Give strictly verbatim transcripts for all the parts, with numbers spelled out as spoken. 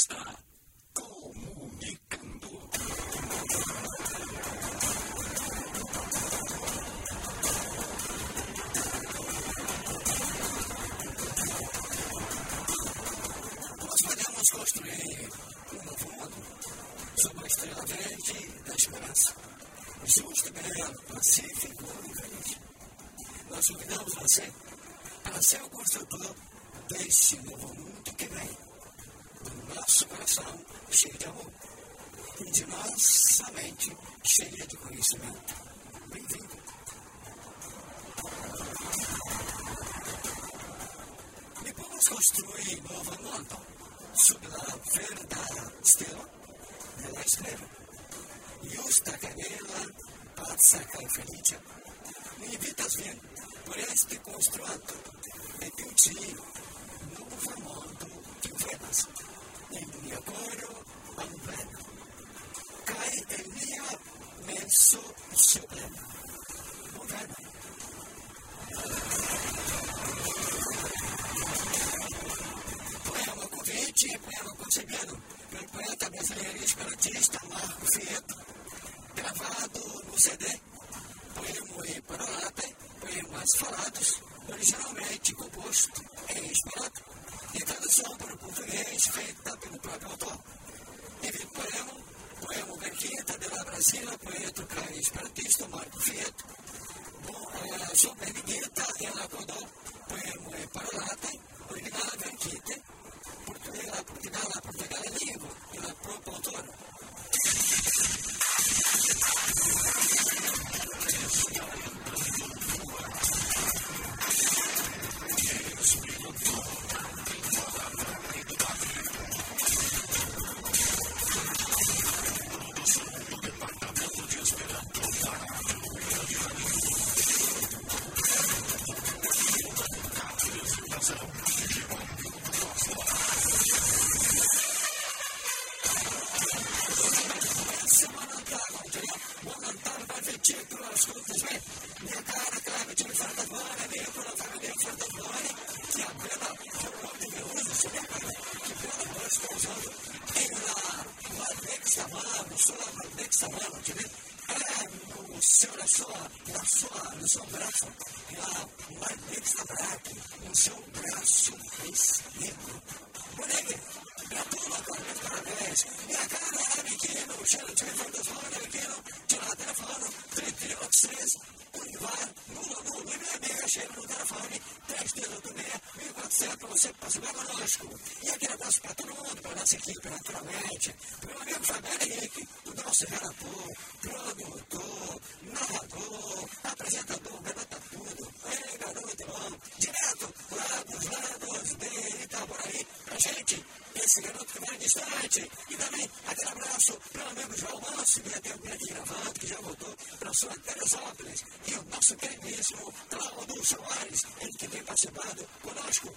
está comunicando. Nós podemos construir um novo mundo sob a estrela verde da esperança, justo, belo, pacífico e feliz. Nós convidamos você para ser o construtor desse novo mundo que vem, do nosso coração cheio de amor e de nossa mente cheia de conhecimento. Bem-vindo. E vamos construir nova mundo sob a verda stella della estrela. Justa carriera, pazza e felice. Mi invitas bien por este constructo e tutti nuovo mondo che vedas nel mio coro ampleno. Cai il mio messo sublime. Moderno. Poema convite, poema concebido pelo poeta brasileiro e esperantista Marco Fieto, gravado no C D, Poema e Parolate, poemas falados, originalmente composto em espanhol, e tradução para o português feita pelo próprio autor. Teve poema, poema Verquita della Brasília, poeta e esperantista Marco Fieto, eh, sobre Benedita e Alacodó, poema e Parolate, originale Verquita, Portugal, Portugal, Portugal è lingua, e la propria autore. No seu braço, lá, Mardexa Braque, no seu braço esquerdo. Moleque, pra tudo agora, parabéns. Minha cara é pequena, o cheiro de telefone do fone é pequeno, tirar o telefone, trinta e três, Univar, nulo, nulo, e meia, meia, cheiro no telefone, três dedos do meia, mil e quatrocentos, pra você participar conosco. E aquele abraço pra todo mundo, pra nossa equipe, naturalmente, pro amigo Fabiano Henrique, do nosso relator, produtor, narrador, apresentador, garota tudo, ei, garoto, bom, direto lá dos lados de Itaboraí, pra gente, esse garoto que vai distante, e também aquele abraço para o amigo João Manso, que até o grande gravado, que já voltou para sua Teresópolis, e o nosso queridíssimo Cláudio Soares, ele que vem participando conosco.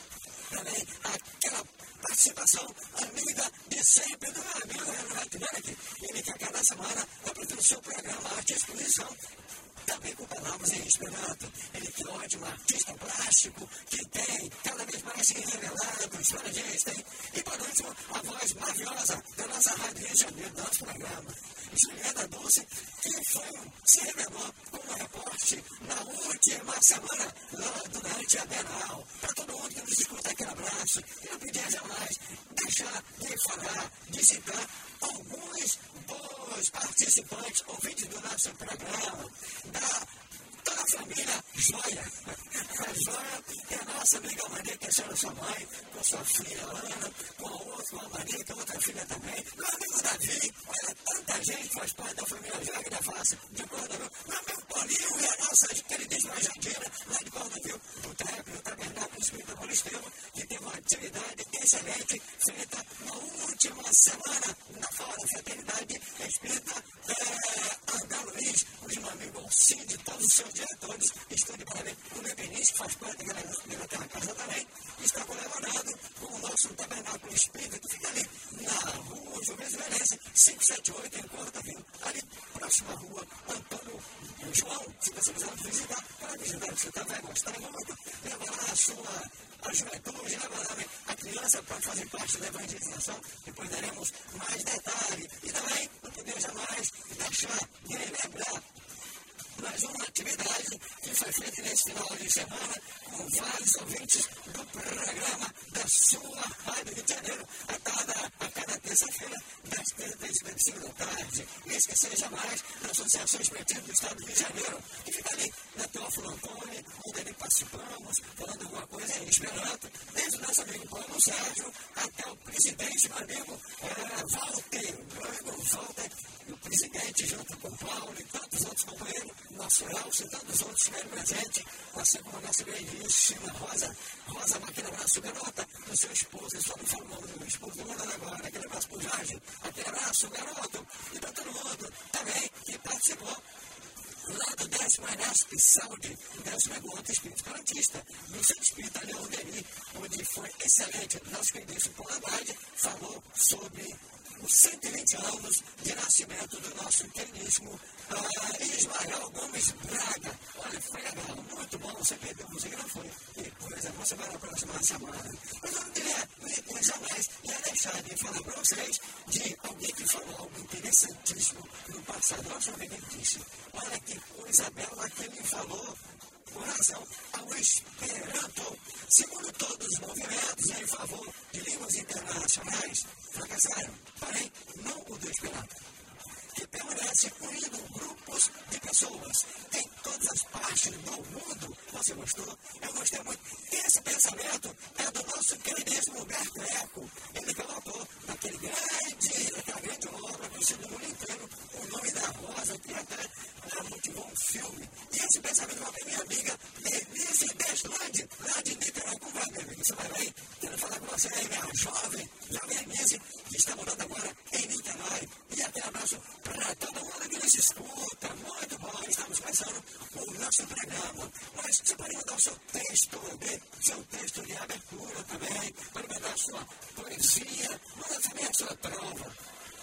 Também aquela participação amiga de sempre do meu amigo Renato Berg, ele que a cada semana apresenta o seu programa Arte e Exposição, também com palavras em esperanto. Ele que é um ótimo artista plástico, que tem cada vez mais se revelado, estrategista, e por último, a voz maravilhosa da nossa Rádio Rio de Janeiro, do nosso programa. Juliana Dulce, que foi, se revelou como repórter na última semana, lá durante a Bienal. Para todo mundo que nos escuta, aquele abraço. E não podia jamais deixar de falar, de citar alguns bons participantes, ouvintes do nosso programa, da toda a família Joia. A Joia é a nossa amiga Maria, que é a sua mãe, com sua filha Ana, com a outra, com a Maria, que é outra filha também, meu amigo Davi, olha, tanta gente faz parte da família Joia, que não é fácil de Cordovil, meu amigo Paulinho e a nossa queridíssima Jandira, lá de Cordovil, o Trébio, o Tabernáculo Espírita Paulistano, que teve uma atividade excelente, feita na última semana, na Fora Fraternidade Espírita, é, André Luiz, o meu amigo Alcide, todos os seus dias a todos. Estude para ver o Nebenis, que faz parte daquela casa também, está colaborando com o nosso tabernáculo espírita, que fica ali na rua Juventus Verense, quinhentos e setenta e oito, em Corta, ali próxima à rua Antônio João. Se você quiser visitar, para visitar, você também vai gostar muito. Leva lá a sua a juventude, leva lá a criança para fazer parte da evangelização. Depois daremos mais detalhes. E também, não podemos jamais deixar de lembrar mais uma atividade que foi feita nesse final de semana com vários ouvintes do programa da sua Rádio Rio de Janeiro, a cada, a cada terça-feira, das trinta e cinquenta e cinco da tarde. E esquecer jamais da Associação Esportiva do Estado do Rio de Janeiro, que fica ali na Teófilo Antônio, onde ali participamos, falando alguma coisa em Esperanto, desde o nosso amigo Paulo Sérgio até o presidente, meu amigo é, Walter, meu amigo Walter, o presidente, junto com o Paulo e tantos outros companheiros, nosso Elcio e tantos outros estiveram presentes, assim como a nossa belíssima Rosa, Rosa Maquina, abraço, garota, do seu esposo, só não falo o nome do meu esposo, do mundo agora, aquele abraço pro Jorge, aquele abraço, garoto, e para todo mundo também que participou lá do décimo Enesp Saúde, décimo Encontro Espírito Garantista, do Centro Espírita Leão Denis, onde foi excelente. Nosso querido Paulo Andrade falou sobre os cento e vinte anos de nascimento do nosso queridíssimo uh, Ismael Gomes Braga. Olha, foi legal, muito bom. Você perdeu, você que não foi. Depois você vai na próxima semana. Mas eu não queria, jamais ia deixar de falar para vocês de alguém que falou algo interessantíssimo no passado. Olha só o que ele disse. Olha que coisa bela que ele falou com relação ao Esperanto. Segundo todos os movimentos em favor de línguas internacionais, fracassaram, porém não o do Esperanto, que permanece unindo grupos de pessoas em todas as partes do mundo. Você gostou? Eu gostei muito. Esse pensamento é do nosso queridíssimo Humberto Eco. Ele colocou naquele grande, naquela grande obra conhecida no mundo inteiro, o nome da Rosa, que até motivou um filme. E esse pensamento é uma minha amiga Denise Desland, lá de Niterói, com vai, meu amigo. Você vai bem? Quero falar com você aí, minha jovem, jovem Denise, que está morando agora em Niterói. E aquele abraço para todo mundo que nos escuta. Muito bom, estamos começando o nosso programa. Mas você pode mandar o seu texto, de, seu texto de abertura também, pode mandar a sua poesia, manda também a sua prova.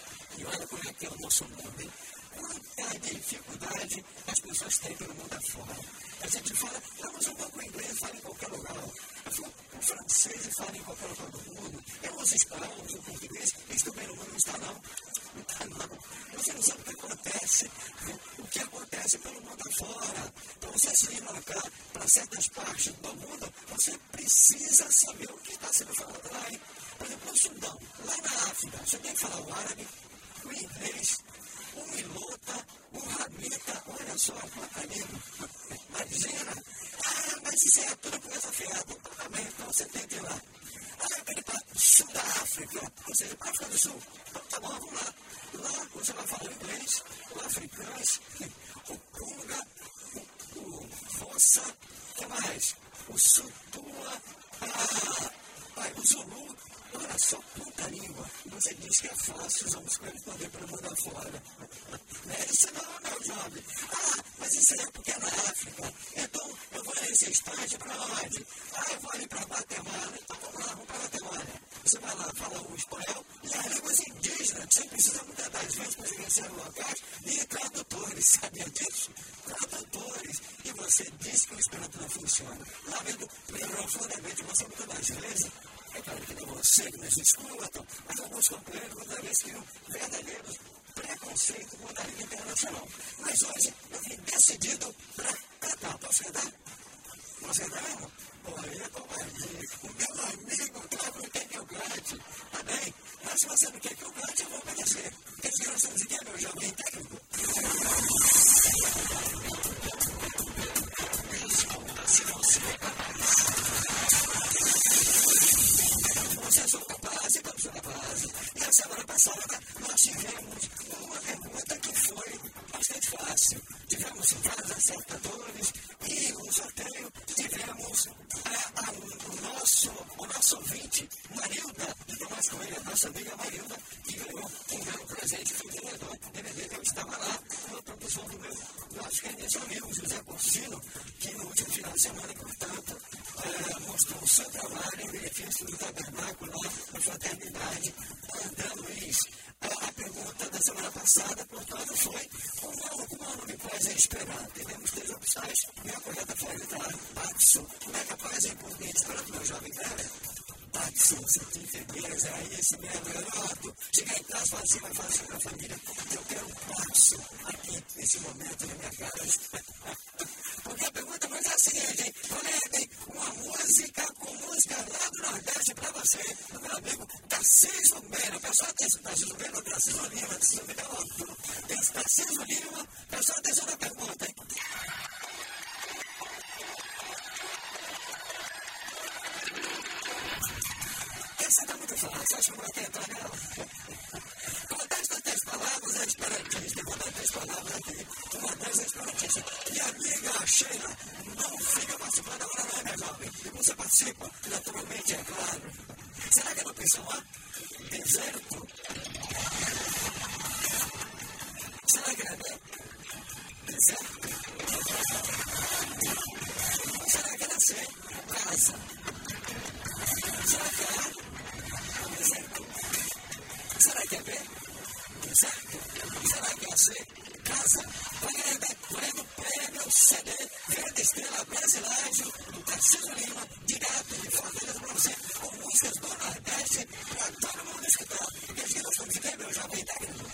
E olha como é que é o nosso mundo, hein? Quanta dificuldade as pessoas têm pelo mundo afora. A gente fala, falamos um pouco inglês, fala em qualquer lugar. Eu falo o francês e falo em qualquer lugar do mundo. Eu uso espanhol, uso português, estou bem no mundo, não está não. Não está não. Você não sabe o que acontece, né? O que acontece pelo mundo afora. Para você se deslocar para certas partes do mundo, você precisa saber o que está sendo falado lá, hein? Por exemplo, no Sudão, lá na África, você tem que falar o árabe, o inglês, o milota, o ramita, olha só, amigo, imagina. Ah, mas isso é tudo coisa fiada. Também, então você tem que ir lá. Ah, eu quero ir para o sul da África, ou seja, para a África do Sul. Então tá bom, vamos lá. Lá você vai falar inglês, o africano, o conga, o, o fossa, o que mais? O sutua, ah, o zulu. Olha só, puta língua. E você diz que é fácil usar os coelhos poder para o mundo afora. Não é isso não, meu jovem. Ah, mas isso é porque é na África. Então, eu vou nesse estágio para onde? Ah, eu vou ali para Guatemala. Então, vamos lá, vamos para Guatemala. Você vai lá, fala o espanhol e as línguas indígenas. Você precisa muitas das vezes para conhecer locais e tradutores. Sabia disso? Tradutores. E você diz que o Esperanto não funciona. Lamento profundamente, você muitas das vezes. É claro que não você que nos escutam, mas alguns companheiros muitas vezes criam verdadeiros preconceito com a língua internacional. Mas hoje eu vim decidido para cantar. Posso cantar? Posso cantar mesmo? Olha, companheiro, o meu amigo, claro, não quer que eu cante. Tá bem? Mas se você não quer que eu cante, eu vou obedecer. Quer dizer, essa musiquinha, meu jovem técnico? Escuta, se você é capaz. Você sou capaz, então sou capaz. E a semana passada nós tivemos uma pergunta que foi bastante fácil. Tivemos vários acertadores e no sorteio tivemos a, a, o, nosso, o nosso ouvinte, Marilda, de Tomás mas com ele a nossa amiga Marilda, que ganhou um belo presente do vereador D V D. Eu estava lá com a produção do meu, nosso querido amigo José Corsino, que no último final de semana, portanto, é, mostrou o seu trabalho em benefício do tabernáculo lá na Fraternidade André Luiz. A, a pergunta da semana passada, portanto, foi como o ano me pode esperar. Tivemos três opções e a correta foi a Paxo. Como é capaz em português para o meu jovem velho? Paxo, senti feliz, aí esse meu garoto. Cheguei em casa, falei assim, vai fazer para a família. Eu quero um Paxo aqui, nesse momento, na minha casa. Porque a pergunta foi a seguinte, hein? Falei, uma música com música lá do Nordeste para você, meu amigo Tarcísio Meira. O pessoal tem esse Tarcísio Meira, o Tarcísio Lima, Tarcísio Meira, tem esse Tarcísio Lima. Pessoal, atenção na pergunta, hein? Essa tá muito fácil, acho que não vai ter entrar nela. Contesta três palavras, é esperantista. Vou dar três palavras aqui. Uma delas é esperantista. E a amiga Sheila não fica participando agora, não é, minha jovem? E você participa, naturalmente, é claro. Será que é no opção A? Deserto. Será que é B? Deserto. Será que é na C? Casa. Será que é A? Deserto. Será que é B? Deserto. Será que é C? Casa. Valendo prêmio C D Verde Estrela Brasileiro do Tarcísio Lima, direto de Fortaleza para você, com músicas do Nordeste para todo mundo escutar. Porque aqui nós estamos aqui, meu jovem técnico.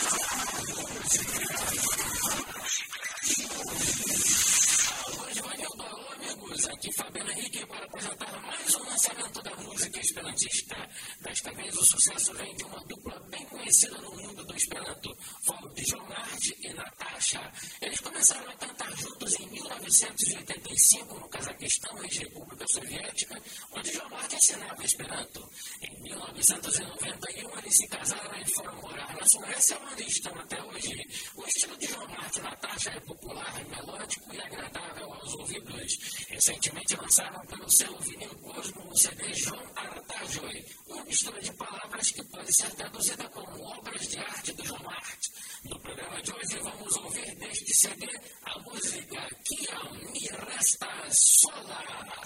Alô, Givanildo, alô, amigos. Aqui Fabiano Henrique para apresentar mais um lançamento da música esperantista. Desta vez o sucesso vem de uma dupla bem conhecida no mundo do Esperanto, Fogo de João Marte e Natasha. Eles começaram a cantar juntos em mil novecentos e oitenta e cinco no Cazaquistão, ex-República Soviética, onde João Marte ensinava Esperanto. Em mil novecentos e noventa e um eles se casaram e foram morar na Suécia, onde estão até hoje. O estilo de João Marte e Natasha é popular, melódico e agradável aos ouvidos. Recentemente lançaram pelo selo Vinil Cosmo o C D João Aratajoi, uma mistura de palavras que pode ser traduzida como obras de arte do João Marte. No programa de hoje vamos ouvir deste C D a música Que a Mi Resta Sola.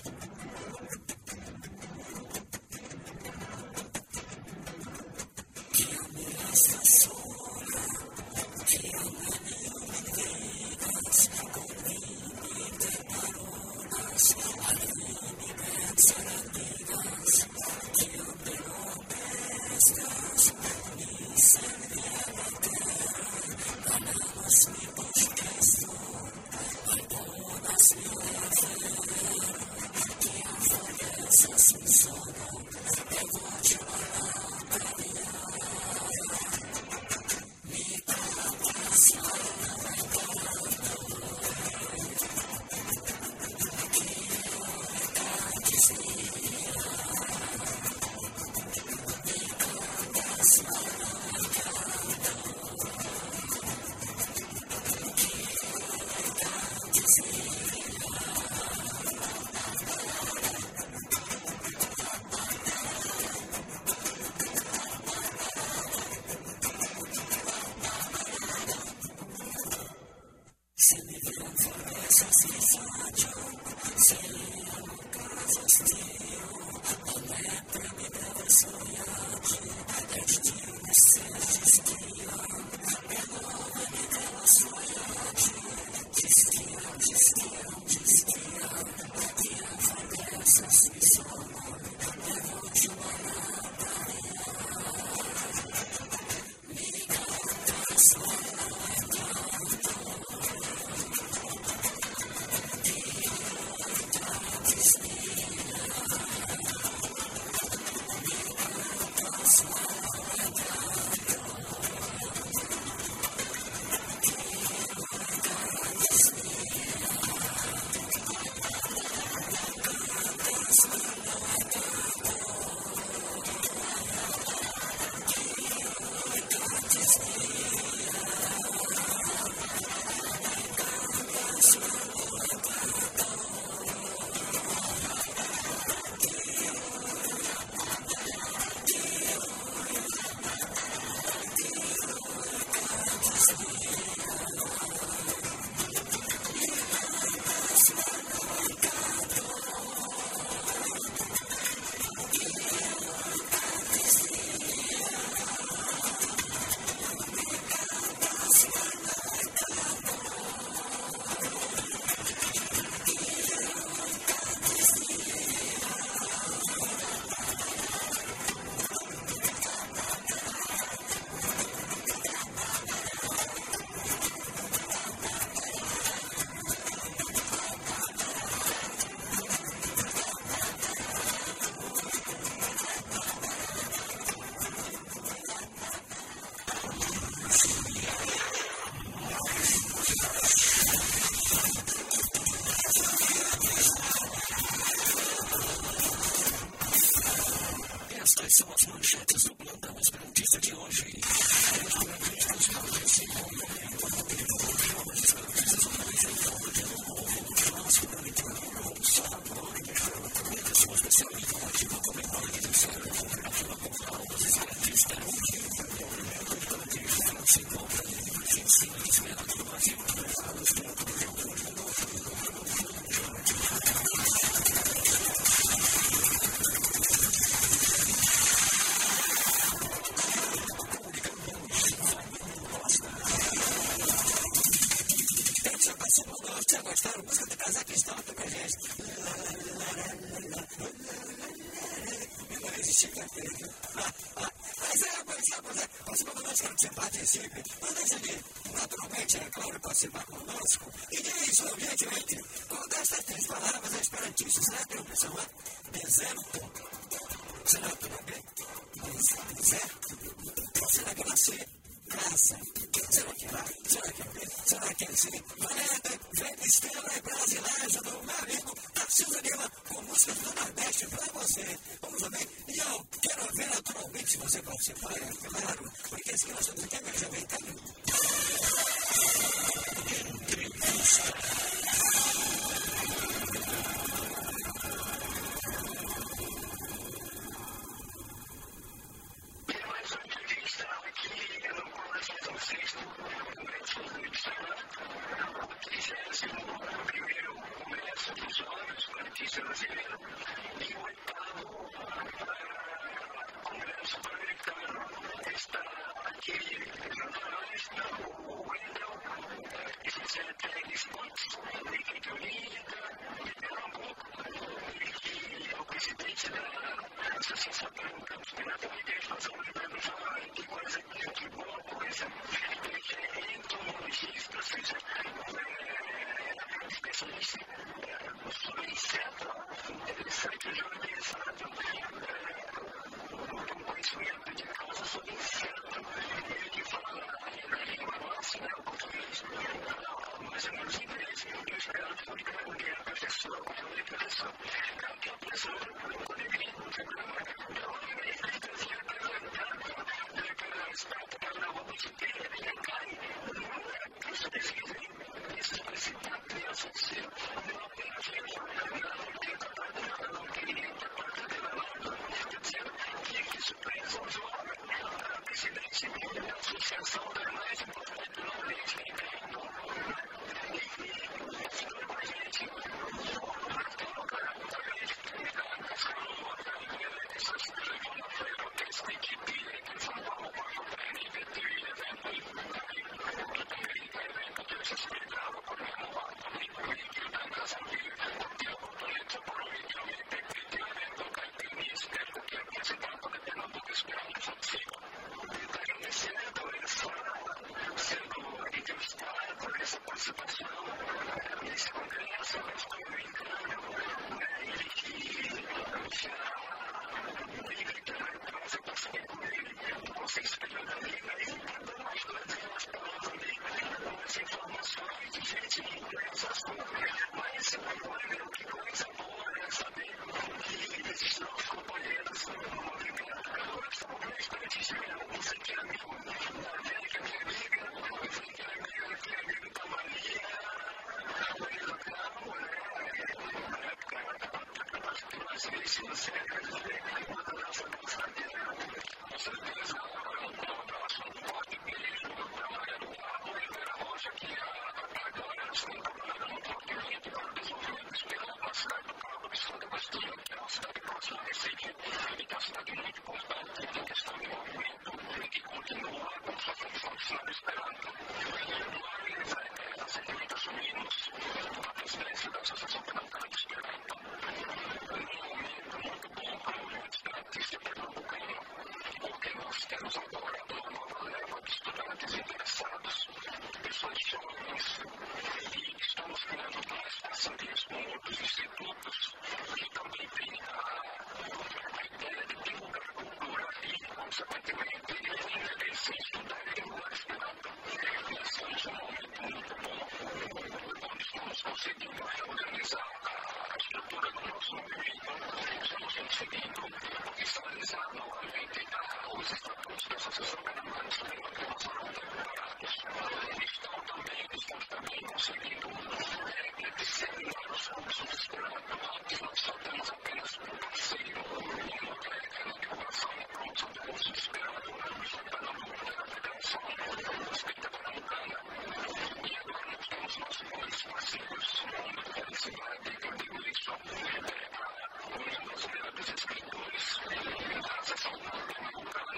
Que a mi resta sola, que a mi vidas, comigo de parolas, alivio pensaradigas, que a mi restas, mi servia la terra, ganamos mi posquesto, albonas mi lever, que a fogueira. manchetes do plantão esperantista de hoje. Os esperantistas participam do momento os esperantistas apresentam de novo nosso planetarium, sabor e mistura, edição especial e informativa com memória de série cooperativa cultural dos esperantistas. O movimento esperantista se encontra em vinte e cinco cidades do Brasil, estados dentro do Rio Grande do Norte. Você gostaram? Música do Cazaquistão também, gente. Eu não resisti com aquele. Mas é, pois é, pois é. Você mandou nós que você participe. Não deixe de, naturalmente, é claro, participar conosco. E diz, obviamente, qual destas três palavras é esperantista? Será que é o pessoal? Deserto. Será que não é bem? Deserto. Ou será que ela se caça? Será que ela? Será que é bem? Será que é sim? Valente, vem estrela e brasileira do meu amigo Tarcísio Lima com músicas do Nordeste pra você. Vamos ouvir? E eu quero ver naturalmente se você participar, é claro, porque esse que nós estamos aqui é já vem também. Entrevista. Brasileiro e o oitavo Congresso Pan-Americano está aqui jornalista, o Wendel, que se tem esportes, equipe unida, de Pernambuco, e que é o presidente da Associação Pernambucana dos Pernambucanos, nós vamos lembrando já que coisa, que boa coisa, ele é entomologista, ou seja, é especialista sobre inseto, interessante, jornalizado, com conhecimento de causa sobre inseto, ele que fala na língua nossa, né, o português, mais ou menos inglês, eu espero que ele é a professora, como ele é professor, que é a professora, quando ele vem no programa, então ele trazia para experto para na rua de inteira, ele cai, não é isso pesquisa, isso vai se dar criança de ser, não apenas gente, não queria da parte dela, quer dizer, que isso precisou a presidente da Associação da mais importante do Nordeste, que tem e ficou com a gente, então, cara, a gente tem a escola, essas coisas, essa equipe, que são como para ele, que ele é que também que se explicava por uma também que da casa dele, que é o planeta político, ele tem que ter evento caipirinismo, que é o presidente da Pernambuco esperando participa. Agradecendo essa, sendo entrevistado, essa participação nesse congresso, nesse americano, ele que já livre também, você passa bem com ele, você esperando ali, mas dando mais duas palavras ali, umas informações de gente organização, mas olha que coisa boa é saber que esses novos companheiros no movimento, agora que são mais esperantistas, você que é amigo da América, minha amiga, você que é amigo, que é amigo da Maria, Maria do Carmo, na época que nós conhecemos, uma da nossa brincadeira, com certeza, um abraço forte beijo da Maria do Carmo e da Rocha, que agora nós temos trabalhado no desenvolvimento para o desenvolvimento pela cidade do Cabo de Santa Agostinho, que é uma cidade próxima a Recife, e que é uma cidade muito importante em questão de movimento e que continua com sua função de Senhor Esperanto. Nós, recentemente, assumimos a presidência da Associação Pernambucana de Esperanto, num momento muito bom para o movimento esperantista pernambucano, porque nós temos agora uma nova leva de estudantes interessados, pessoas jovens, e estamos criando mais parcerias com outros institutos que também têm a, a ideia de divulgar a cultura e, consequentemente, enriquecer estudar a língua esperanto. E estamos num momento muito bom, onde estamos conseguindo reorganizar a estrutura do nosso movimento, estamos conseguindo oficializar novamente membros da Associação Pernambucana de Cinema que nós foram temporadas estão também, estamos também conseguindo disseminar os cursos de esperanto. Nós só temos apenas um parceiro em Lotérica na divulgação e promoção do curso de esperanto no Estado de Pernambuco, da Federação Espírita Pernambucana. E agora nós temos nossos dois parceiros, muito felicidade, que eu digo isso, para unir os grandes escritores da seção pernambucana,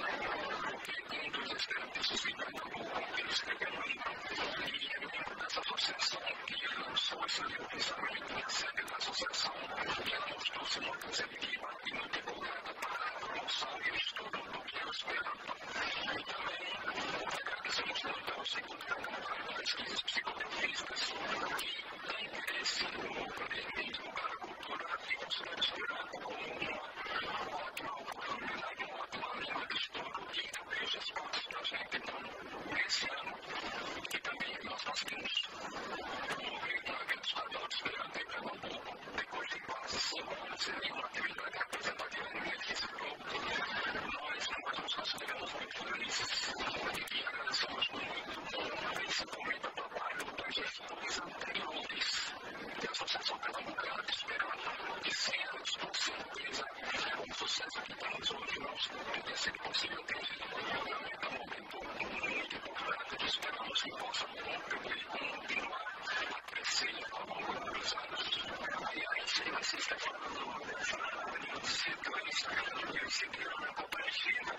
porque um dos esperantistas de Pernambuco, ele escreveu um livro, e é membro dessa associação, que ele lançou esse livro precisamente na sede da associação, e ela mostrou-se muito receptiva e muito empolgada para a promoção e o estudo do que é o esperanto. E também agradecemos muito ao Instituto Pernambucano de Pesquisas Psicofísicas, que tem interesse no poder em divulgar a cultura e considera o esperanto como uma ótima oportunidade, uma ótima língua de estudo e também os espaços para a gente. Então, esse ano, que também nós conseguimos promover um evento estadual de esperanto em Pernambuco, depois de quase cinco anos sem uma atividade representativa no edifício Globo. Nós, nós nos consideramos muito felizes e agradecemos muito, principalmente ao trabalho dos gestores anteriores da Associação Pernambucana de Esperanto, que sem elas, com certeza, o sucesso que temos hoje não teria sido possível atingir. Realmente é um momento muito importante que esperamos que possa continuar a crescer ao longo dos anos. Aliás, você está falando dessa sequência e eu segui na cooperativa,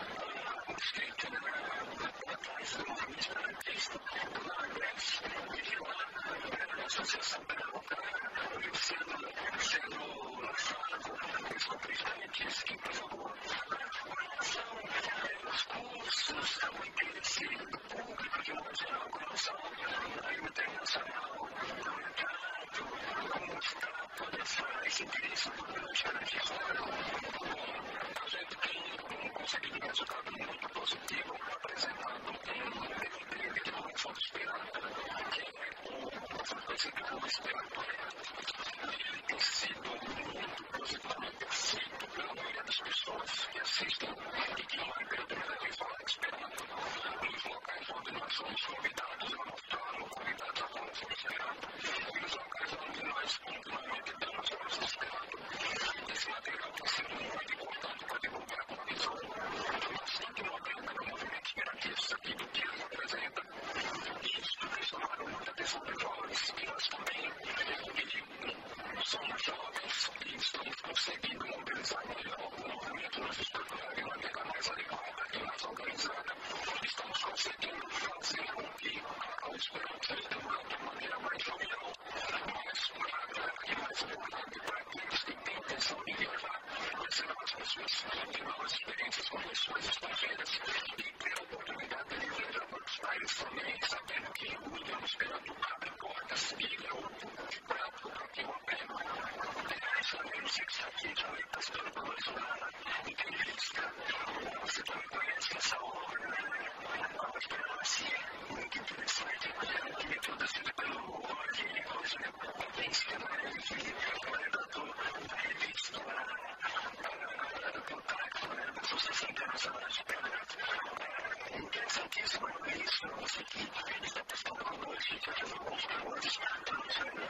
um distrito atrás do movimento esperantista do Nordeste, e lá a Associação Pernambucana, sendo, sendo lançado, eu descobri justamente isso, que, por favor, a formação, os cursos, o interesse do público de modo geral, com relação à língua internacional, no mercado, como está todo esse interesse do esperantismo. A gente tem conseguido um resultado muito positivo, apresentando um D V D de divulgação do Esperanto, que é o conhecido como Esperanto. Ele tem sido muito positivamente aceito pela maioria das pessoas que assistem e que não é pela primeira vez falar de Esperanto. Nos locais onde nós somos convidados a mostrar, ou convidados a falar sobre Esperanto, e nos locais onde nós continuamente damos aulas de Esperanto. Esse material tem sido muito importante para divulgar uma visão bastante moderna do movimento esperantista e do que ele apresenta. E isso tem chamado muita atenção dos jovens, que nós também somos jovens e estamos conseguindo mobilizar melhor o movimento nos estruturar de maneira mais adequada e mais organizada. Estamos conseguindo fazer com que o Esperanto seja divulgado de maneira mais jovial, mais clara e mais importante para aqueles que têm intenção de viajar, conhecer novas pessoas, ter novas experiências com pessoas estrangeiras e ter a oportunidade de viajar para os países também, sabendo que o idioma Esperanto abre portas e ele é muito prático para quem o aprende. Aliás, eu não sei se aqui já está estudando para mais uma entrevista. Você também conhece essa obra, né? A Esperança, muito interessante, que me produzida pelo Roger Roger né? Que é redator da revista Contato, né? Da Associação Internacional de Esperanto. É interessantíssimo isso, você que está testando conosco, já fez alguns perguntas para nós, né?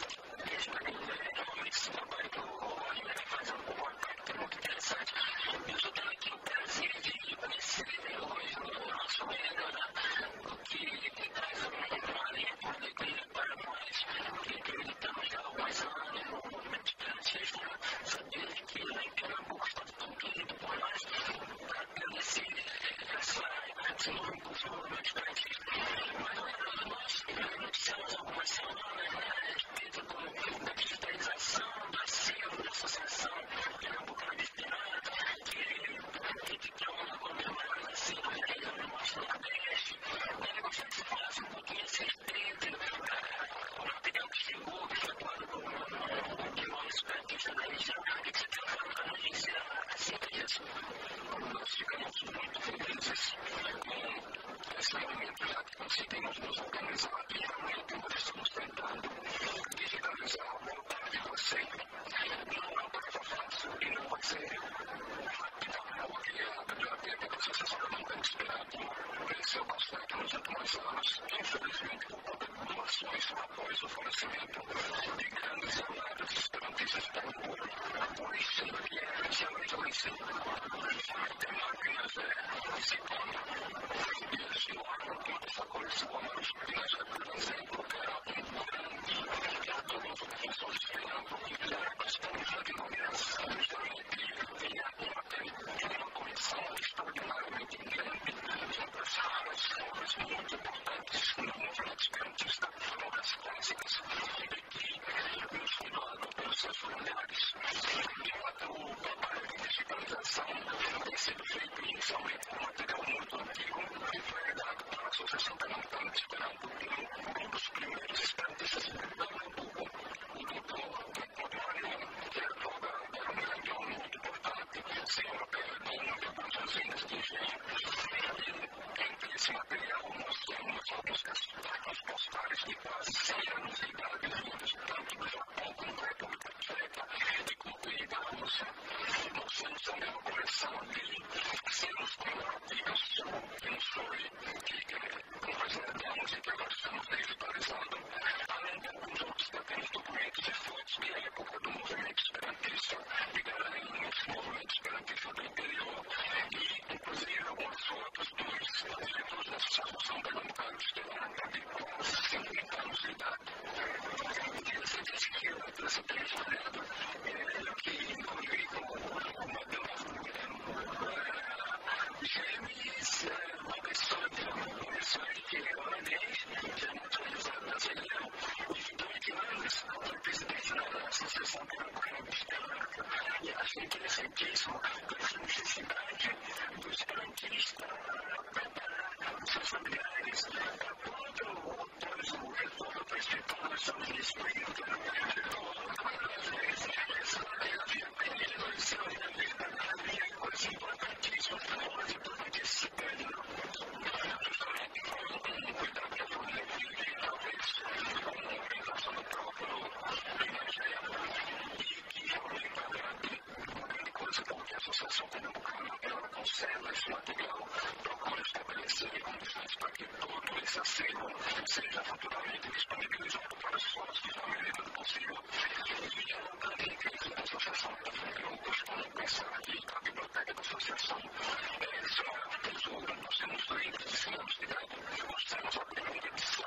Esse trabalho do Roger faz um contato que é muito interessante. Eu estou tendo aqui o prazer de conhecer hoje no nosso meio, o que ele traz uma linha política para nós, que acreditamos já há alguns anos no movimento esperantista, saber que lá em Pernambuco está tão querido por nós, para esse novo impulso do movimento esperantista. Mas nós noticiamos algumas semanas a respeito da digitalização do acervo da Associação Pernambucana de Esperanto, que é uma comemoração assim, no nosso Nordeste. Eu gostaria que você falasse um pouquinho a respeito do material que chegou, que foi doado por um irmão esperantista da região. O que você tem para nos dizer acerca disso? Nós ficamos muito felizes com esse momento, já que conseguimos nos organizar e realmente nós estamos tentando digitalizar a boa parte do acervo. Não é uma tarefa fácil e não vai ser rápida, porque a biblioteca Associação Católica de Esperanto cresceu bastante nos últimos anos, infelizmente por conta de doações após o falecimento de grandes e amados esperantistas da rua. Por isso, que é inicialmente o ensino, tem máquinas de ciclone, e eles doaram toda essa coleção a nós, e nós por exemplo, que era um grande autógrafo de pessoas esperando, e fizeram bastante de nomeação, tem uma coleção extraordinariamente grande de obras raras, obras muito importantes no movimento esperantista, obras clássicas, e que nos foi doado pelos seus familiares. De fato, o trabalho de digitalização tem sido feito inicialmente com material muito antigo e foi herdado pela Associação Pernambucana de Esperanto por um dos primeiros esperantistas da Pernambuco, o doutor Mário, que era advogado, era um grande homem muito importante, senhor dono de algumas usinas de engenho. E entre esse material nós temos alguns cartões postais de quase cem anos de idade, vindos tanto do Japão como da República Tcheca e Cuba e da Rússia. Nós temos também uma coleção de selos comemorativos que nos foi, que nós herdamos e que agora estamos digitalizando, além de alguns outros pequenos documentos e fotos de época do movimento esperantista de Garanhuns, movimento esperantista do interior, e inclusive algumas fotos dos diretores da Associação Pernambucana de Esperanto de quase cinquenta anos de idade. E você disse que a Atlas tem estudado que inclui uma James Robertson, uma pessoa que é holandês, que é naturalizado brasileiro, e ficou oito anos na presidência da Associação Pernambucana de Esperanto. E acho interessantíssimo essa necessidade do esperantista preparar os seus familiares para quando após o retorno para a escritura nós estamos nesse período às vezes essa havia perdido o seu vida, havia coisas importantíssimas, coisas importantes se perdem justamente por um cuidado que a família vive, talvez com uma orientação do próprio evangelho, e que realmente é uma grande coisa porque a Associação Pernambucana ela conserva esse material, procura estabelecer condições para que todo esse acervo seja futuramente disponibilizado para as escolas de família do possível. E a grande riqueza da Associação eu costumo pensar que a biblioteca da Associação é só um tesouro. Nós temos livros de cem anos de idade, nós temos a primeira edição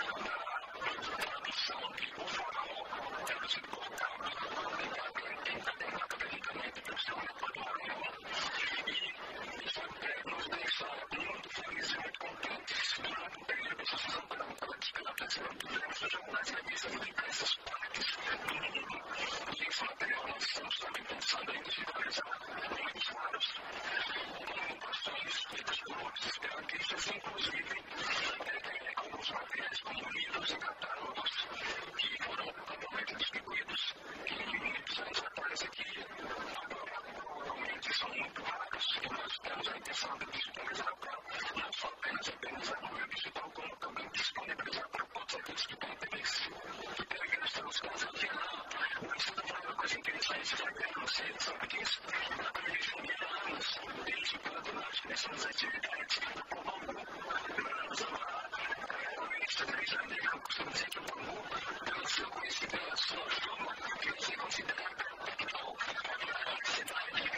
da tradução de O Farol, traduzido por Cabo, encadenado academicamente pelo seu Neto do Maranhão. E isso nos deixa muito felizes e muito contentes durante um período da Associação Pernambucana de Esperanto, tivemos jornais e revistas em diversas partes do mundo. E esse material nós estamos também pensando em digitalizar muitos raros, comunicações feitas por outros esperantistas, inclusive é, alguns materiais como livros e catálogos que foram totalmente distribuídos em muitos anos atrás aqui. Agora, provavelmente são muito raros e nós temos a intenção de digitalizar para não só apenas organizar no meio digital, como também disponibilizar para todos aqueles que têm interesse. Que querem gastar os casos aqui, não. Mas você está falando uma coisa interessante, já que eu não sei, sabe disso? Na pandemia há anos, desde quando nós começamos a atividade do Bangu, nós a revista três de janeiro, eu costumo dizer que o Bangu, pelo seu conhecimento, pela sua fama, que você considera a capital da cidade.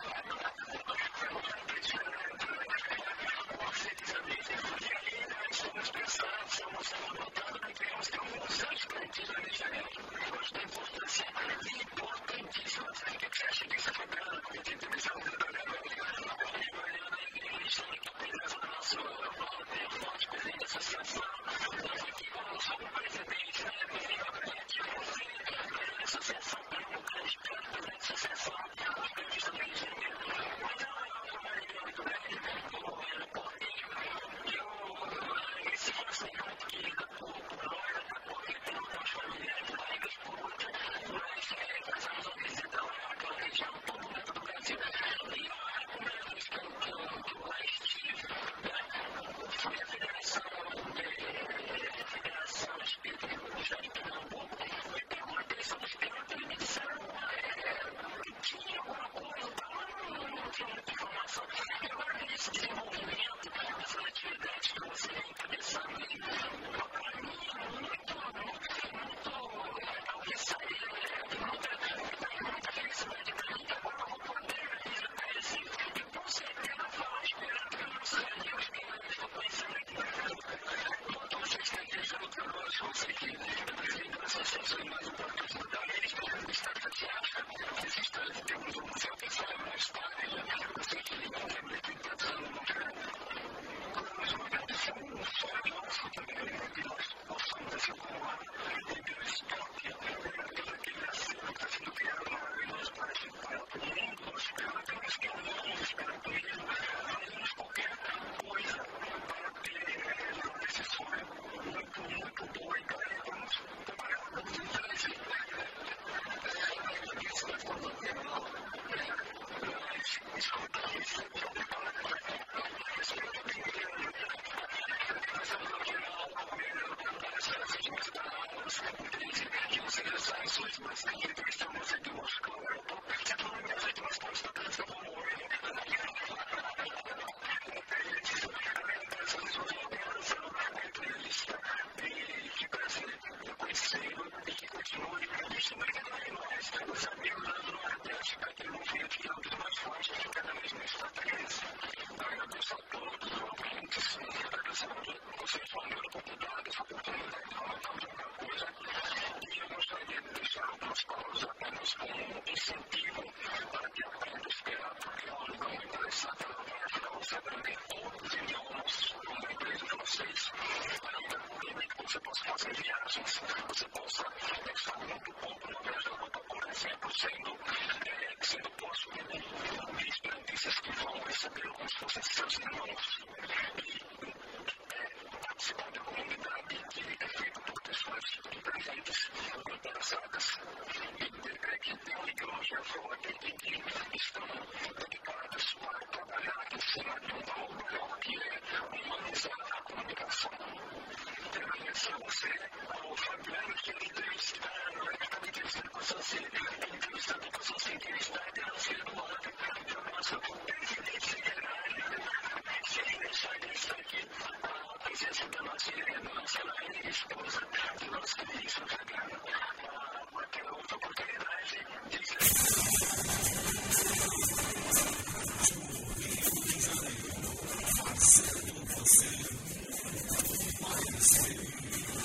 E aí nós estamos pensando, estamos notando que temos que alguns anos garantidos na região. Nós temos importância importantíssima. O que você acha disso, Fabiano? Porque tem televisão do programa e olhando a igreja, que a presença da nossa tem forte presença da associação. Nós aqui vamos como presidente, né? Presidente, você, a associação Pernambucana de Esperanto, presidente da associação, a presença da igreja. Mas é uma maneira muito grande, como é no portinho. E esse fascinante que lida por nós, porque tem algumas familiares ligas por outra, mas fazemos uma visita lá naquela região, todo mundo do Brasil. E a primeira vez que eu lá estive, foi a Federação a Federação Espírita do Estado de Pernambuco, e perguntei sobre o Espírito, e me disseram que tinha alguma coisa, mas não tinha muita informação. E agora me disseram esse desenvolvimento dessas atividades que você vem interessando aí, para mim, muito, muito, talvez sair, muita felicidade para mim, que agora eu vou poder visitar esse, e com certeza falar esperando que você ali, os primeiros que eu conheci aqui. Então, vocês têm que deixar o trabalho, eu sei que o presidente das associações mais importantes do país, o Estado que acha que esse Estado temos um museu que sai mais tarde, eu sei que ele não lembra que está dando uma mas uma tradição, um sonho nosso também, que nós possamos, assim como a Igreja Estoque, aquele acervo que está sendo criado maravilhoso para esse mundo, nós temos que unir, espiritualismo, fazemos qualquer coisa para ter esse sonho muito, muito boa. Então, vamos trabalhar com os interesses. Isso é fundamental. Mas, escuta isso, eu vou falar para isso é o primeiro. Nós estamos aqui na aula melhor das ciências da aula, que você já sabe, são os mais queridos, estamos aqui em Moscou, Europa, se tu não me ajuda, nós estamos tocando essa memória. E que prazer eu conhecê-lo e que continue estimando cada vez mais os amigos lá do Nordeste, para aquele movimento que é um dos mais fortes que cada vez mais está crescendo. Agradeço a todos os ouvintes, agradeço a vocês falando da oportunidade, essa oportunidade de falar de alguma coisa. E eu gostaria de deixar algumas palavras apenas como incentivo para que aprenda a esperar, porque é um lugar muito interessante, ela vai ajudar você a aprender todos os idiomas, uma empresa de vocês, ainda permite que você possa fazer viagens, você possa estar muito pouco no viagem da Europa, por exemplo, sendo, é, sendo posto de experiências que vão receber como se fossem seus irmãos. E é, participar da comunidade que é feita por pessoas inteligentes, interessadas, e é, que tem uma ideologia forte e que estão dedicadas para trabalhar em cima de um valor maior que é humanizar a comunicação. Agradeço a você, ao Fabiano, que ele entrevista, não é que estava entrevistando com a Sanci, ele entrevistando com a Sanci, que ele está interrompendo do lado, o nosso presidente federal, se ele deixar ele estar aqui, a presença da nossa Irene, nossa Laine, esposa, do nosso querido Fabiano, para ter outra oportunidade de fazendo você mais feliz.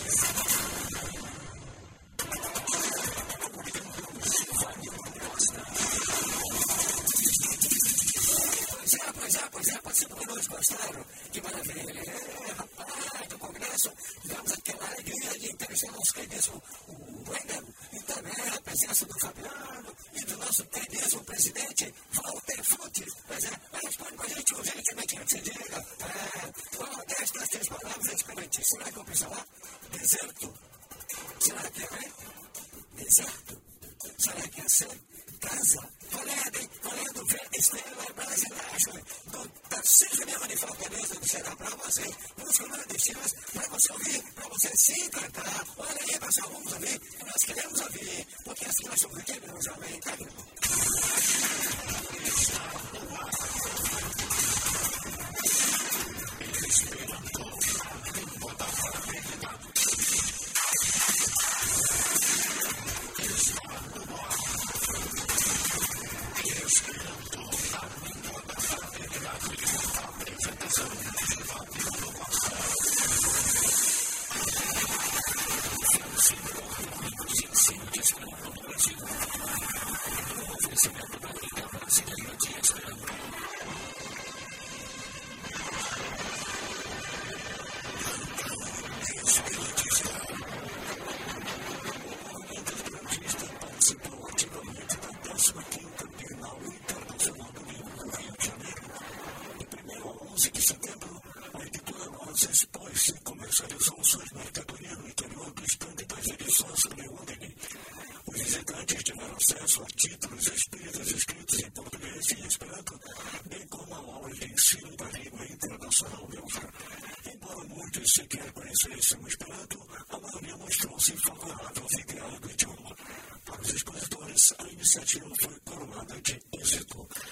Pois é, pois é, pois é, participa conosco, gostaram? Que maravilha, é, rapaz, do Congresso, tivemos aquela alegria de entrevistar o nosso querido Wendel, e também a presença do Fabiano e do nosso querido presidente Walter Fonte. Pois é, responde pra gente urgentemente, que você diga, é, qual destas três palavras é diferente? Será que eu preciso falar? Deserto. Será que é, hein? Deserto. Será que é ser? Casa. Valendo, hein? Valendo, verde estrela brasileira. Do Tarcísio Lima de Fortaleza, do Ceará pra você. Música nordestina, pra você ouvir, pra você se encantar. Olha aí, pessoal, vamos ouvir. Nós queremos ouvir, porque assim nós somos aqui, meu jovem, tá bom? Acesso a títulos espíritas escritos em português e esperanto, bem como a aula de ensino da língua internacional belga. Embora muitos sequer conhecessem o esperanto, a maioria mostrou-se favorável ao criar do idioma. Para os expositores, a iniciativa foi coroada de êxito. A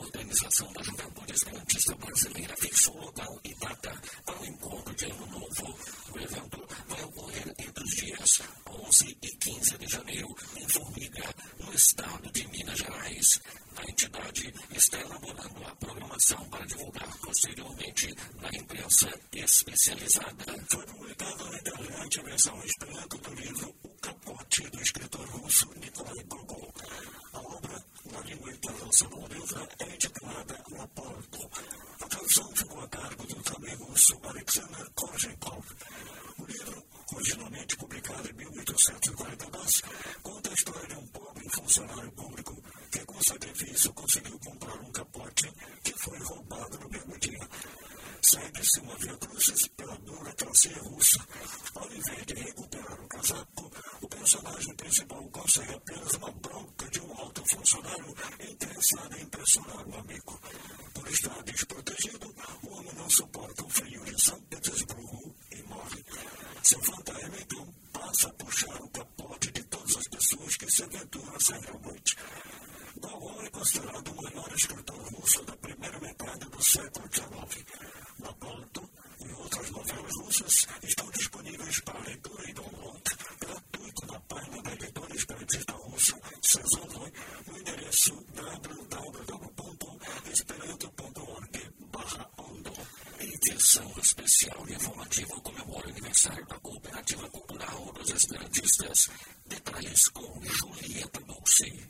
Organização da Juventude Esperantista Brasileira fixou local e data para o encontro de Ano Novo. O evento vai ocorrer entre os dias onze e quinze de janeiro em Formiga, no estado de Minas Gerais. A entidade está elaborando a programação para divulgar posteriormente na imprensa especializada. Foi publicado na internet a versão esperanto do livro O Capote, do escritor russo Nikolai Gogol. A obra, na língua internacional livre, é intitulada Lapalto. A tradução ficou a cargo do também russo Alexander Korchenkov. O livro, originalmente publicado em mil oitocentos e quarenta e dois, conta a história de um pobre funcionário público que, com sacrifício, conseguiu comprar um capote que foi roubado no mesmo dia. Segue-se uma via-crucis pela burocracia russa. Ao invés de recuperar o casaco, o personagem principal consegue apenas uma bronca de um alto funcionário interessado em impressionar o amigo. Por estar desprotegido, o homem não suporta o frio de São Petersburgo e morre. Seu fantasma, então, passa a puxar o capote de todas as pessoas que se aventuram a sair à noite. Gogol é considerado o maior escritor russo da primeira metade do século dezenove. Lapalto e outras novelas russas estão disponíveis para leitura e download gratuito na página da editora esperantista russa Sezonoi, no endereço w w w ponto esperanto ponto org barra ondo. Edição especial e informativa comemora o aniversário da Cooperativa Cultural dos Esperantistas. Detalhes com Julieta Bolsi.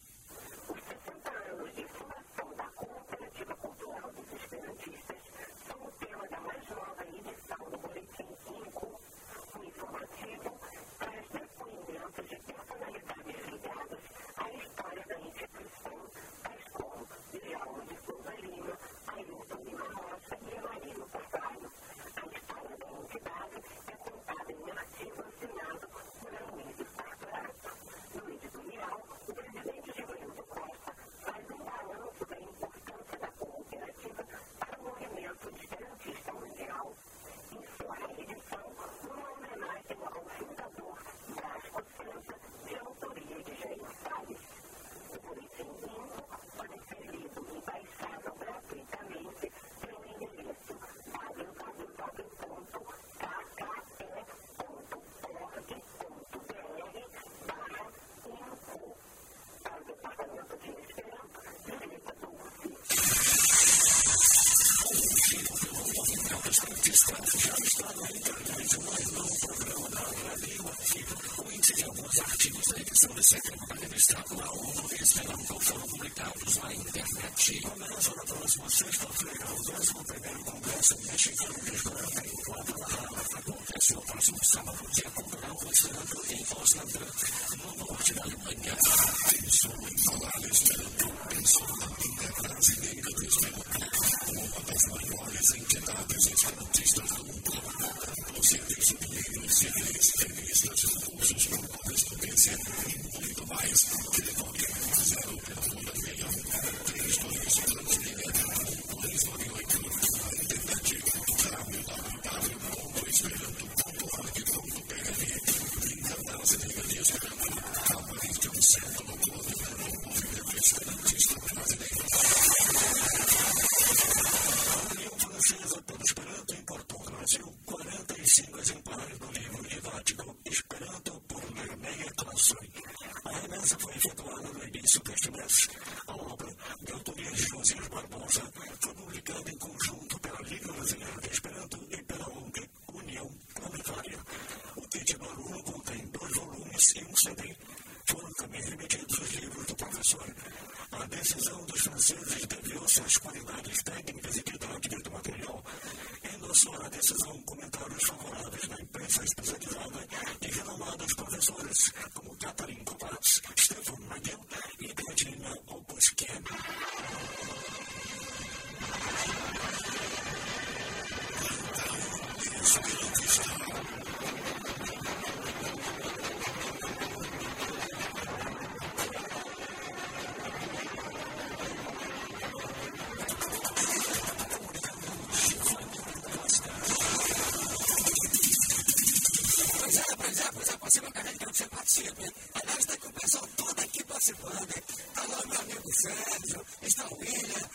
Já está na internet mais novo programa da Radio Ativo. O índice de alguns artigos da edição de setembro da revista La ONU Esperanto foram publicados na internet. Começa na próxima sexta-feira o décimo primeiro Congresso Mexicano de Esperanto em Guadalajara. Acontece no próximo sábado, Dia Cultural do Esperanto em Osnabrück, no norte da Alemanha. Pensou em falar Esperanto? Pensou na linha brasileira do Esperanto, uma das maiores entidades esperantistas do mundo. O serviço de livros, C Ds, revistas, cursos para correspondência e muito mais. Telefone zero operadora seis um três dois três dois nove oito. Na internet w w w ponto esperanto ponto org ponto b r. Linha Brasileira de Esperanto, há mais de um século coordenando o movimento esperantista brasileiro. A União Francesa pelo Esperanto importou ao Brasil quarenta e cinco exemplares do livro didático Esperanto por Lerneia Klassoy. A remessa foi efetuada no início deste mês. A obra, de autoria de Josias Barbosa, foi publicada em conjunto pela Liga Brasileira de Esperanto e pela O N G, União Planetária. O kit do aluno contém dois volumes e um C D. Foram também remetidos os livros do professor. A decisão dos franceses deveu-se às qualidades técnicas e didáticas do material. Endossou a decisão comentários favoráveis na imprensa especializada de renomados professores como Catherine Kovács, Stefan Magel e Katrina Obuschken. Aliás, está com o pessoal todo aqui participando. Está lá o meu amigo Sérgio, está o William,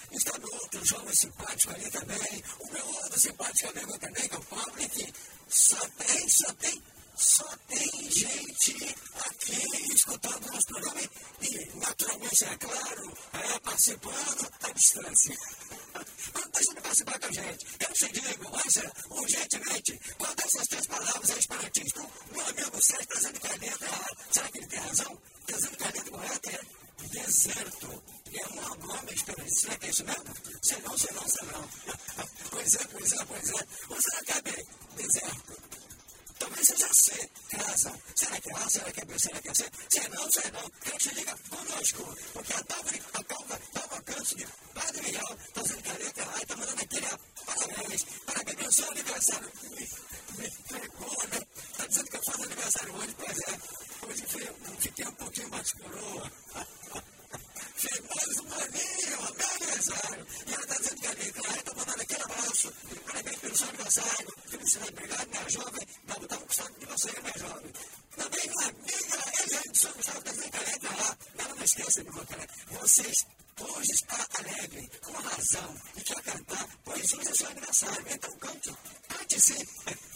meu jovem simpático ali também, o meu outro simpático amigo também, que é o Paulo, enfim, só tem, só tem, só tem gente aqui escutando o nosso programa e, naturalmente, é claro, é, participando à distância. Não deixa de participar com a gente. Eu te digo, mas é, urgentemente, qual dessas três palavras é esperantista? Meu amigo Sérgio está dizendo que é dentro, será que ele tem razão? Está dizendo que é dentro correto é deserto. É um nome esperantista. Será que é isso mesmo? Sei não, sei não, sei não. Pois é, pois é, pois é. Ou será que é bem? Deserto. Talvez seja C, casa. Será que é A? Será que é B? Será que é C? Sei não, sei não. Quero que você liga conosco. Porque a Dalva, a Calva, Dalva Canto de Padre Miguel, está fazendo careta lá e está mandando aquele parabéns. Parabéns pelo seu aniversário. Me, me pegou, né? Está dizendo que eu faço aniversário hoje. Pois é. Hoje fui, fiquei um pouquinho mais coroa. Fiz mais um aninho, meu aniversário. E ela está dizendo que a Liga lá está mandando aquele abraço. E parabéns pelo seu aniversário. Felicidade, obrigado, minha jovem. Não, estava gostando de você, minha jovem. Também a amiga Eliane São Gustavo está dizendo que a Liga lá. Ela não esqueça, meu irmão, vocês hoje está alegre, com razão, e quer cantar, pois hoje é seu aniversário. Então cante, cante sim.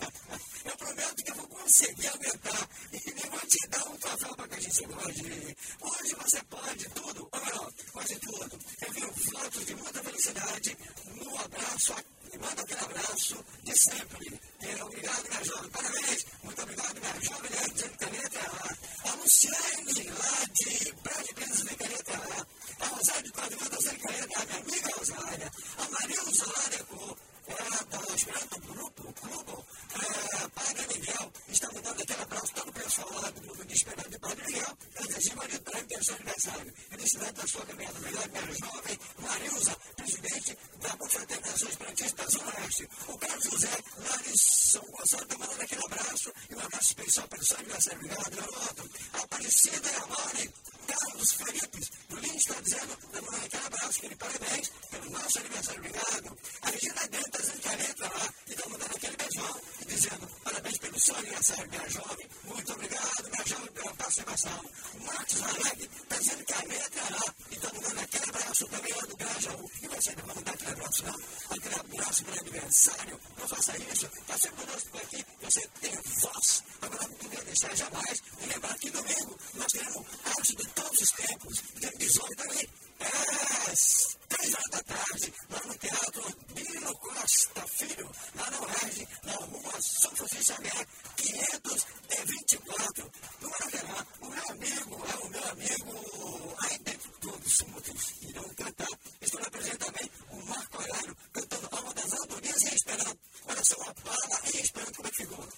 Eu prometo que eu vou conseguir aguentar e nem vou te dar um troféu para que a gente goste. Hoje você pode tudo, ou melhor, quase tudo. Eu vi fotos de muita felicidade, um abraço, e manda aquele abraço de sempre. E obrigado, minha jovem, parabéns. Muito obrigado, minha jovem, né, dizendo que a letra é a Luciane, lá de Prédio Pisos de Caneta, a Rosário de Quadro, a Caneta, a minha amiga Rosária, a Marilza Ladeco, ela está esperando o grupo, o clube, é, Padre Miguel, está mandando aquele abraço todo o pessoal lá do grupo de Esperança de Padre Miguel, para desejar Maria para ter seu aniversário. Felicidade da sua caminhada, obrigado, minha jovem, Marilza, presidente da Confraternização Esperantista Zona Oeste, o Carlos José, lá de São Gonçalo, está mandando aquele abraço, e um abraço especial para o seu aniversário, obrigado, garoto. A Aparecida e a Mari, Carlos Felipe, o Lino está dizendo, dando aquele abraço, aquele parabéns pelo nosso aniversário, obrigado. A Regina Dentro está dizendo que a letra lá, e está mandando aquele beijão, e dizendo, parabéns pelo seu aniversário, minha jovem, muito obrigado, minha jovem, pela participação. O Marcos Alegre está dizendo que a letra lá, e está mandando aquele abraço também lá do Grajaú. E você não vai mandar aquele abraço, não? Aquele abraço para aniversário, não faça isso, passe conosco por aqui, você tem voz. Agora não podia deixar jamais de lembrar que domingo nós teremos arte de todos os tempos, tem visão também. É, três horas da tarde, lá no Teatro Bino Costa Filho, lá no Regi, na rua São Francisco Xavier, quinhentos e vinte e quatro, no Maracanã. O meu amigo, é o meu amigo, aí dentro de todos os músicos irão cantar. Estou apresentando também o Marco Aurélio, cantando Alma das Antonias e Esperando. Olha só, a palavra e Esperando como é que ficou.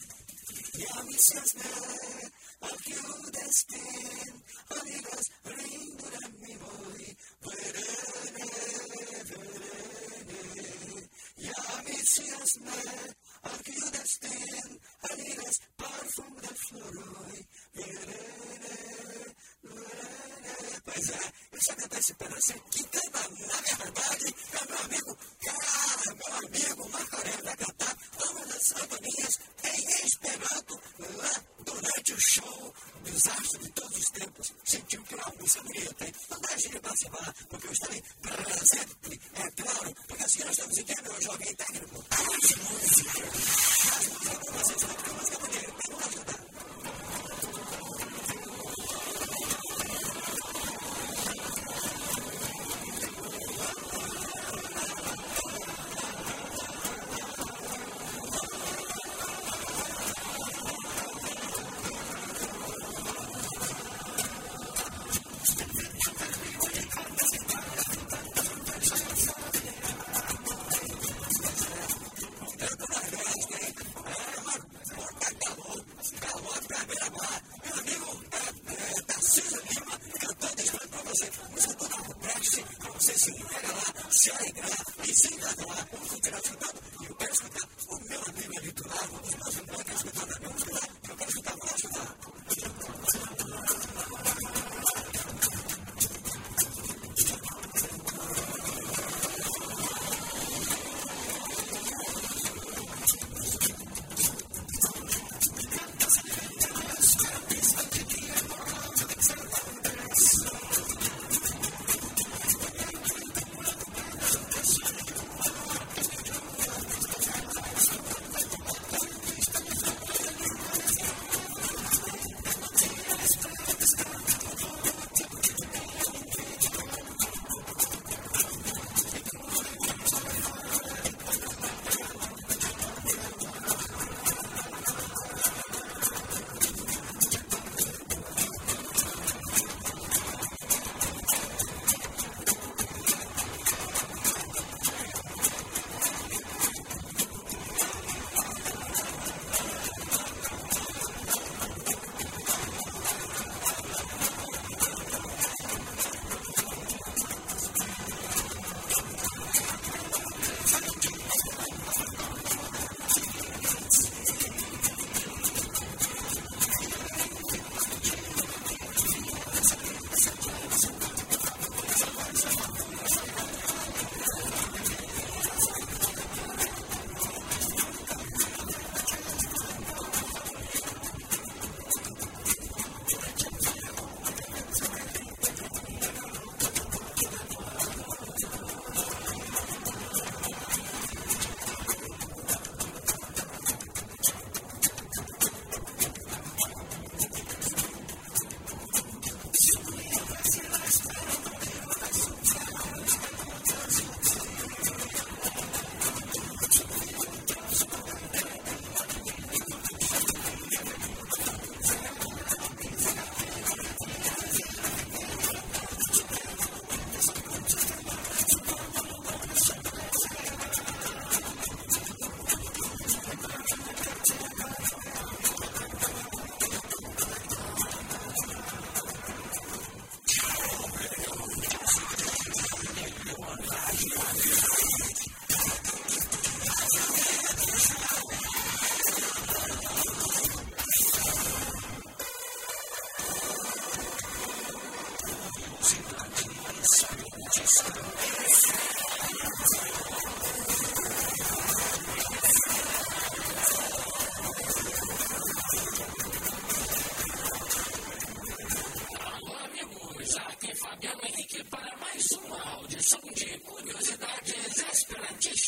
Ja misjas me, alkiu destin, amigas, rinduram mi moi, verene, verene. Ja misjas me, alkiu destin, amigas, parfum del floroi, verene, verene. Pois é, eu só cantar esse pedacinho que canta, na verdade, é meu amigo, cara, meu amigo Marco Aurélio vai cantar Alma das Antonias em Esperanto, lá durante o show dos astros de todos os tempos. Sentiu que uma música bonita, hein? Não deixe de participar, porque eu estarei presente, é claro, porque assim nós estamos em que, meu jovem técnico? Mais música! Mais música com vocês, porque a música é bonita, vamos ajudar.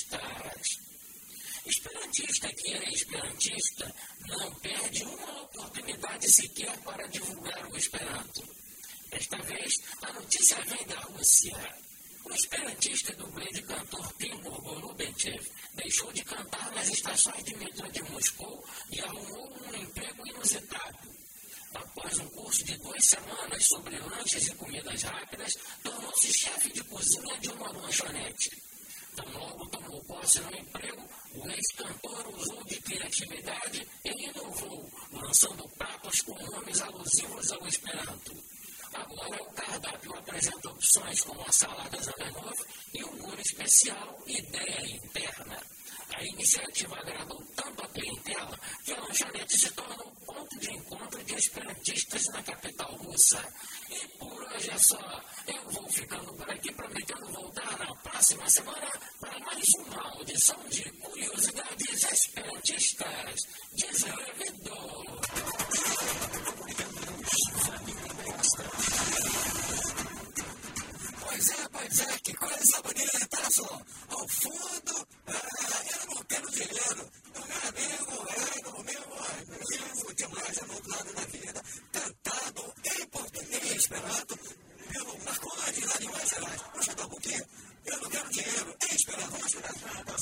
esperantistas. Esperantista que é esperantista não perde uma oportunidade sequer para divulgar o Esperanto. Desta vez, a notícia vem da Rússia. O esperantista do grande cantor Timur Golubechev deixou de cantar nas estações de metrô de Moscou e arrumou um emprego inusitado. Após um curso de duas semanas sobre lanches e comidas rápidas, tornou-se chefe de cozinha de uma lanchonete. Tão logo tomou posse no emprego, o ex-cantor usou de criatividade e inovou, lançando pratos com nomes alusivos ao Esperanto. Agora o cardápio apresenta opções como a salada Zamenhof e o molho especial Ideia Interna. A iniciativa agradou tanto a clientela que a lanchonete se torna um ponto de encontro de esperantistas na capital russa. E por hoje é só. Eu vou ficando por aqui prometendo voltar na próxima semana para mais uma audição de curiosidades esperantistas. Desenvolvedor. Pois é, pois é, que coisa bonita, olha só. Ao fundo, ah, eu não quero dinheiro. O meu amigo, é, o meu amigo demais é do outro lado da vida, cantado em português, esperanto, pelo Marcondes lá de Minas Gerais. Vamos cantar um pouquinho? Eu não quero dinheiro, em esperanto, vamos esperar.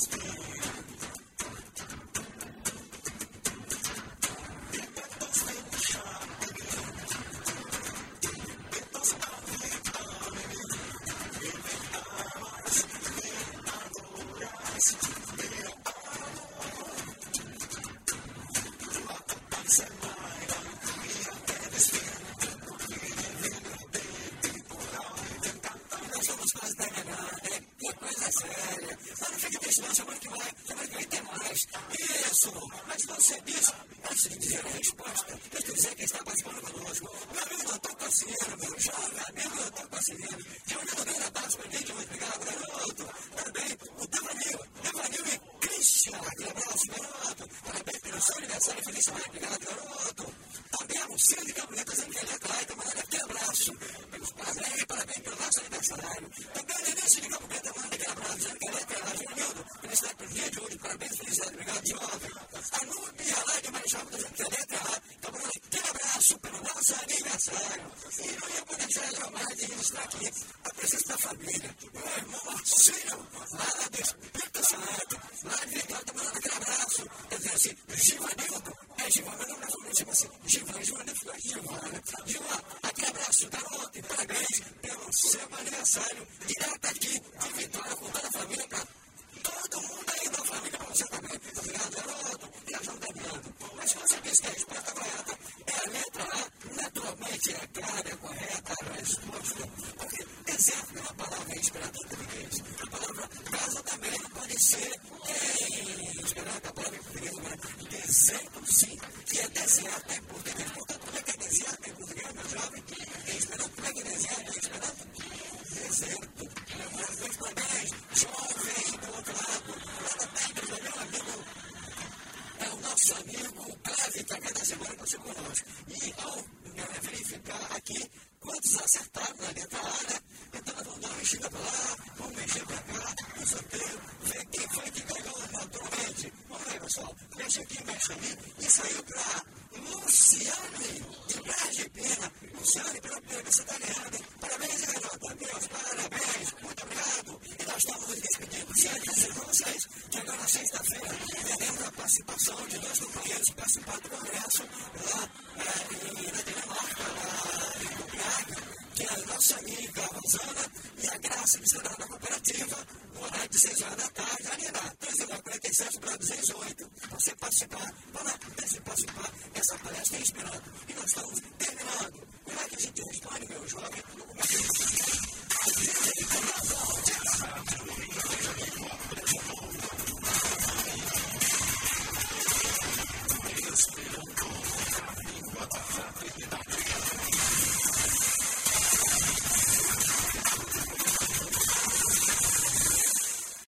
Mas você disse, antes de dizer a resposta, deixa eu dizer quem está participando conosco. Meu amigo doutor Cossineiro, meu jovem amigo doutor Cossineiro, que eu não dei abraço para gente, muito obrigado, garoto. Também o Devanil, Devanil e Cristian, aquele abraço, garoto. Parabéns pelo seu aniversário, feliz semana, obrigado, garoto. Também a Luciana de Camponetas, Angelica Laita, mandando aquele abraço. Parabéns, parabéns pelo nosso aniversário. Também a Denise de Camponetas, mandando aquele abraço, dizendo que ela é para Junildo. Felicidade pelo dia de hoje, parabéns, felicidade, obrigado, jovem. A Núbia lá de Marechal da Zancaneta, tá mandando aquele abraço pelo nosso aniversário. E não ia poder deixar jamais de registrar aqui a presença da família. Meu irmão Marcinho, lá do Espírito Santo, lá de Vitória, tá mandando aquele abraço. Quer dizer assim, Givanildo, é Givanildo, não, não, não, chama assim, Givan, Givanildo, Givana. Givan, aquele abraço, garoto, e parabéns pelo seu aniversário, direto aqui de Vitória, com toda a família, pra todo mundo aí da família, pra você também. Obrigado, garoto. E a João tá vendo. Mas se você disse que a resposta correta é a letra A, naturalmente é clara, é correta a resposta. Porque deserto é uma palavra em esperanto em português. A palavra casa também não pode ser em esperanto, a palavra em português não é deserto, sim, que é deserto em português. Portanto, como é que é deserto em português, meu jovem? Em esperanto, como é que é deserto em esperanto? Deserto. Meus parabéns, jovem do outro lado, lá da Pedra, meu amigo. É o nosso amigo Cleve, que a cada semana você conosco. E ao é, verificar aqui quantos acertaram na letra A, né? Então nós vamos dar uma mexida para lá, vamos mexer para cá, no sorteio, ver quem foi que ganhou naturalmente. Vamos aí, pessoal, mexe aqui, mexe ali, e saiu para Luciane, de Brás de Pena. Luciane, pela primeira vez você está ganhando, hein? Parabéns, garota, meus parabéns, muito obrigado. E nós estamos nos despedindo, sem dizer para vocês que agora na sexta-feira teremos a participação de dois companheiros que participaram do congresso lá é, na Dinamarca, lá em Copenhague, que é a nossa amiga Rosana e a Graça, que estará na cooperativa, no horário de seis horas da tarde, ali na treze quarenta e sete para duzentos e oito. Você participar, vai lá, você participar dessa palestra em Esperanto. E nós estamos